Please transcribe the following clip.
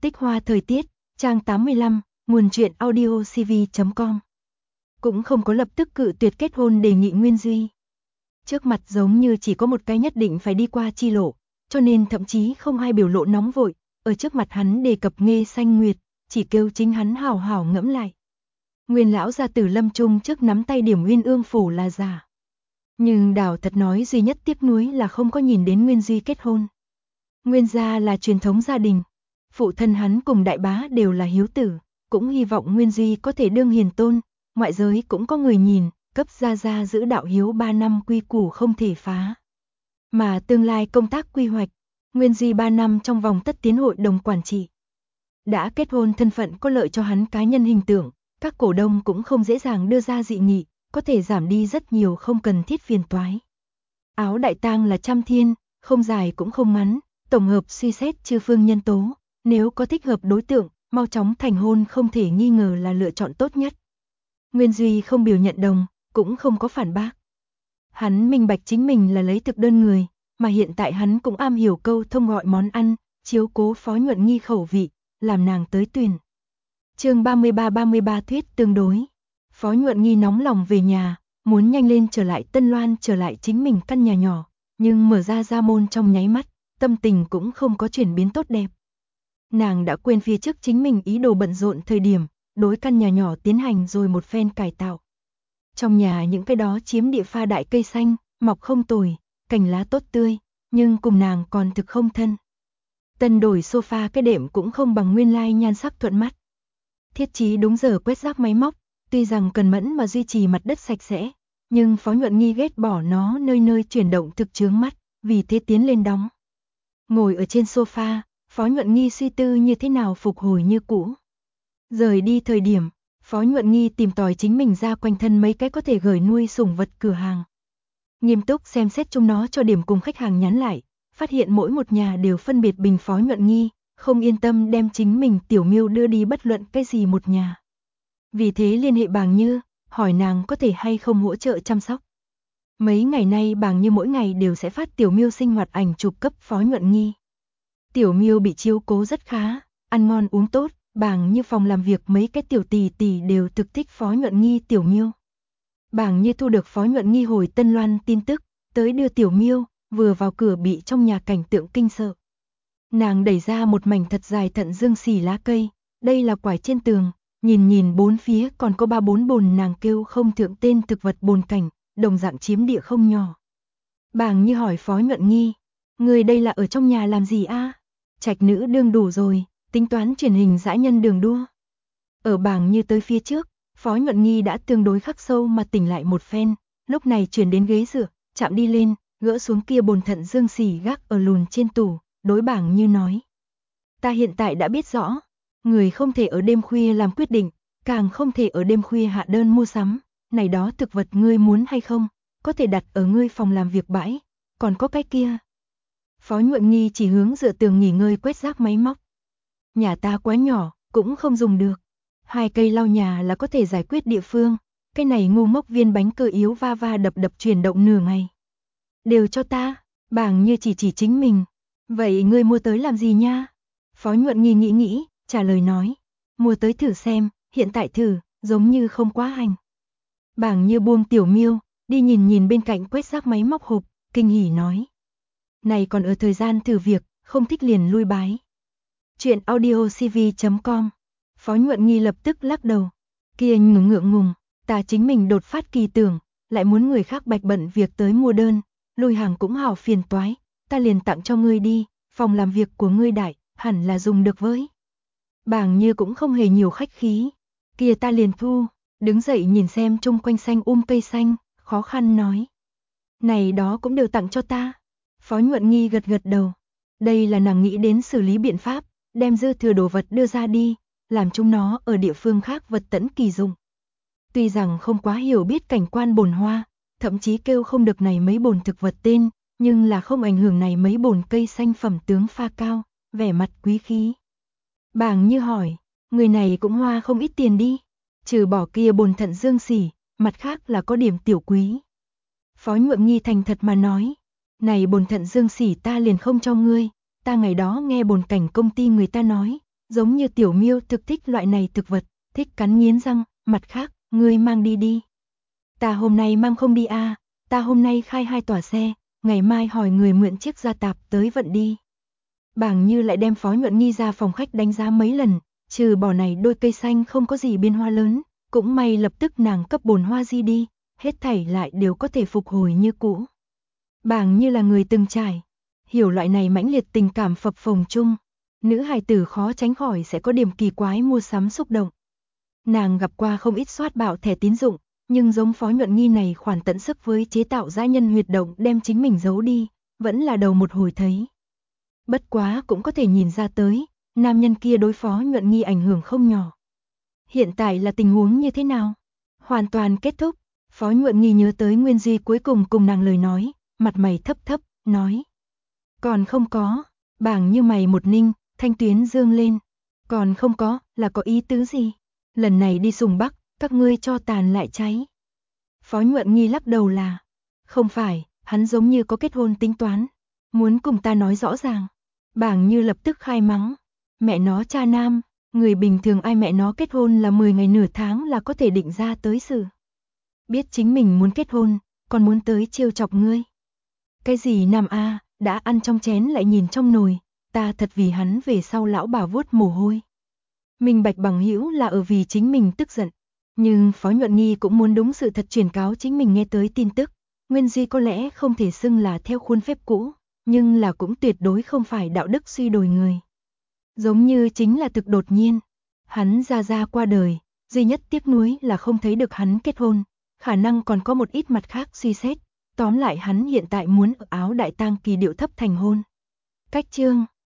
Tích hoa thời tiết, trang 85, nguồn truyện audio cv.com. Cũng không có lập tức cự tuyệt kết hôn đề nghị Nguyên Duy. Trước mặt giống như chỉ có một cái nhất định phải đi qua chi lộ, cho nên thậm chí không ai biểu lộ nóng vội, ở trước mặt hắn đề cập Nghê Xanh Nguyệt, chỉ kêu chính hắn hào hào ngẫm lại. Nguyên lão gia tử lâm chung trước nắm tay điểm Uyên Ương phủ là giả. Nhưng Đào thật nói duy nhất tiếc nuối là không có nhìn đến Nguyên Duy kết hôn. Nguyên gia là truyền thống gia đình, phụ thân hắn cùng đại bá đều là hiếu tử, cũng hy vọng Nguyên Duy có thể đương hiền tôn, ngoại giới cũng có người nhìn, cấp gia giữ đạo hiếu 3 năm quy củ không thể phá. Mà tương lai công tác quy hoạch, Nguyên Duy 3 năm trong vòng tất tiến hội đồng quản trị. Đã kết hôn thân phận có lợi cho hắn cá nhân hình tượng, các cổ đông cũng không dễ dàng đưa ra dị nghị, có thể giảm đi rất nhiều không cần thiết phiền toái. Áo đại tang là trăm thiên, không dài cũng không ngắn, tổng hợp suy xét chư phương nhân tố, nếu có thích hợp đối tượng, mau chóng thành hôn không thể nghi ngờ là lựa chọn tốt nhất. Nguyên Duy không biểu nhận đồng, cũng không có phản bác. Hắn minh bạch chính mình là lấy thực đơn người, mà hiện tại hắn cũng am hiểu câu thông gọi món ăn, chiếu cố Phó Nhuận Nghi khẩu vị, làm nàng tới tuyển. Chương 33 thuyết tương đối. Phó Nhuận Nghi nóng lòng về nhà, muốn nhanh lên trở lại Tân Loan, trở lại chính mình căn nhà nhỏ, nhưng mở ra môn trong nháy mắt, tâm tình cũng không có chuyển biến tốt đẹp. Nàng đã quên phía trước chính mình ý đồ bận rộn thời điểm, đối căn nhà nhỏ tiến hành rồi một phen cải tạo. Trong nhà những cái đó chiếm địa pha đại cây xanh, mọc không tồi, cành lá tốt tươi, nhưng cùng nàng còn thực không thân. Tân đổi sofa cái đệm cũng không bằng nguyên lai nhan sắc thuận mắt. Thiết trí đúng giờ quét rác máy móc, tuy rằng cần mẫn mà duy trì mặt đất sạch sẽ, nhưng Phó Nhuận Nghi ghét bỏ nó nơi nơi chuyển động thực chướng mắt, vì thế tiến lên đóng. Ngồi ở trên sofa, Phó Nhuận Nghi suy tư như thế nào phục hồi như cũ. Rời đi thời điểm, Phó Nhuận Nghi tìm tòi chính mình ra quanh thân mấy cái có thể gửi nuôi sủng vật cửa hàng. Nghiêm túc xem xét chúng nó cho điểm cùng khách hàng nhắn lại, phát hiện mỗi một nhà đều phân biệt bình Phó Nhuận Nghi, không yên tâm đem chính mình tiểu miêu đưa đi bất luận cái gì một nhà. Vì thế liên hệ Bàng Như, hỏi nàng có thể hay không hỗ trợ chăm sóc. Mấy ngày nay Bàng Như mỗi ngày đều sẽ phát tiểu miêu sinh hoạt ảnh chụp cấp Phó Nhuận Nghi. Tiểu miêu bị chiếu cố rất khá, ăn ngon uống tốt, Bàng Như phòng làm việc mấy cái tiểu tỷ tỷ đều thực thích Phó Nhuận Nghi tiểu miêu. Bàng Như thu được Phó Nhuận Nghi hồi Tân Loan tin tức, tới đưa tiểu miêu, vừa vào cửa bị trong nhà cảnh tượng kinh sợ. Nàng đẩy ra một mảnh thật dài thận dương xỉ lá cây, đây là quải trên tường, nhìn bốn phía còn có 3-4 bồn nàng kêu không thượng tên thực vật bồn cảnh, đồng dạng chiếm địa không nhỏ. Bàng Như hỏi Phó Nhuận Nghi, người đây là ở trong nhà làm gì a? Trạch nữ đương đủ rồi, tính toán truyền hình dã nhân đường đua. Ở Bàng Như tới phía trước, Phó Nhuận Nghi đã tương đối khắc sâu mà tỉnh lại một phen, lúc này chuyển đến ghế dựa, chạm đi lên, gỡ xuống kia bồn thận dương xỉ gác ở lùn trên tủ, đối Bàng Như nói. Ta hiện tại đã biết rõ, người không thể ở đêm khuya làm quyết định, càng không thể ở đêm khuya hạ đơn mua sắm, này đó thực vật ngươi muốn hay không, có thể đặt ở ngươi phòng làm việc bãi, còn có cái kia. Phó Nhuận Nghi chỉ hướng dựa tường nghỉ ngơi quét rác máy móc. Nhà ta quá nhỏ, cũng không dùng được. 2 cây lau nhà là có thể giải quyết địa phương, cái này ngu ngốc viên bánh cơ yếu va đập chuyển động nửa ngày. Đều cho ta, Bàng Như chỉ chính mình. Vậy ngươi mua tới làm gì nha? Phó Nhuận Nghi nghĩ, trả lời nói. Mua tới thử xem, hiện tại thử, giống như không quá hành. Bàng Như buông tiểu miêu, đi nhìn bên cạnh quét rác máy móc hộp, kinh hỉ nói. Này còn ở thời gian thử việc, không thích liền lui bái. Chuyện audio cv.com. Phó Nhuận Nghi lập tức lắc đầu. Kia ngượng ngùng, ta chính mình đột phát kỳ tưởng, lại muốn người khác bạch bận việc tới mua đơn, lùi hàng cũng hào phiền toái, ta liền tặng cho ngươi đi, phòng làm việc của ngươi đại, hẳn là dùng được với. Bàng Như cũng không hề nhiều khách khí, kia ta liền thu, đứng dậy nhìn xem chung quanh xanh cây xanh, khó khăn nói. Này đó cũng đều tặng cho ta. Phó Nhuận Nghi gật đầu, đây là nàng nghĩ đến xử lý biện pháp, đem dư thừa đồ vật đưa ra đi, làm chúng nó ở địa phương khác vật tẫn kỳ dụng. Tuy rằng không quá hiểu biết cảnh quan bồn hoa, thậm chí kêu không được này mấy bồn thực vật tên, nhưng là không ảnh hưởng này mấy bồn cây xanh phẩm tướng pha cao, vẻ mặt quý khí. Bàng Như hỏi, người này cũng hoa không ít tiền đi, trừ bỏ kia bồn thận dương xỉ, mặt khác là có điểm tiểu quý. Phó Nhuận Nghi thành thật mà nói, này bồn thận dương xỉ ta liền không cho ngươi, ta ngày đó nghe bồn cảnh công ty người ta nói, Giống như Tiểu Miêu thực thích loại này thực vật, thích cắn nghiến răng, mặt khác, ngươi mang đi đi. Ta hôm nay mang không đi a, ta hôm nay khai 2 tòa xe, ngày mai hỏi người mượn chiếc gia tạp tới vận đi. Bàng Như lại đem Phó Nhuận Nghi ra phòng khách đánh giá mấy lần, trừ bỏ này đôi cây xanh không có gì biến hoa lớn, cũng may lập tức nàng cấp bồn hoa di đi, hết thảy lại đều có thể phục hồi như cũ. Bàng Như là người từng trải, hiểu loại này mãnh liệt tình cảm phập phồng chung, nữ hài tử khó tránh khỏi sẽ có điểm kỳ quái mua sắm xúc động. Nàng gặp qua không ít soát bạo thẻ tín dụng, nhưng giống Phó Nhuận Nghi này khoản tận sức với chế tạo dã nhân huyệt động đem chính mình giấu đi, vẫn là đầu một hồi thấy. Bất quá cũng có thể nhìn ra tới, nam nhân kia đối Phó Nhuận Nghi ảnh hưởng không nhỏ. Hiện tại là tình huống như thế nào? Hoàn toàn kết thúc, Phó Nhuận Nghi nhớ tới Nguyên Duy cuối cùng cùng nàng lời nói, mặt mày thấp thấp, nói. Còn không có, Bàng Như mày một ninh, thanh tuyến dương lên. Còn không có, là có ý tứ gì? Lần này đi Sùng Bắc, các ngươi cho tàn lại cháy. Phó Nhuận Nghi lắc đầu là, không phải, hắn giống như có kết hôn tính toán, muốn cùng ta nói rõ ràng. Bàng Như lập tức khai mắng, mẹ nó cha nam, người bình thường ai mẹ nó kết hôn là 10 ngày nửa tháng là có thể định ra tới sự. Biết chính mình muốn kết hôn, còn muốn tới trêu chọc ngươi. Cái gì nam a, đã ăn trong chén lại nhìn trong nồi, ta thật vì hắn về sau lão bà vuốt mồ hôi. Minh bạch bằng hữu là ở vì chính mình tức giận, nhưng Phó Nhuận Nghi cũng muốn đúng sự thật truyền cáo chính mình nghe tới tin tức. Nguyên Duy có lẽ không thể xưng là theo khuôn phép cũ, nhưng là cũng tuyệt đối không phải đạo đức suy đồi người. Giống như chính là thực đột nhiên, hắn ra qua đời, duy nhất tiếc nuối là không thấy được hắn kết hôn, khả năng còn có một ít mặt khác suy xét, tóm lại hắn hiện tại muốn ở Áo Đại Tang kỳ điệu thấp thành hôn. Cách chương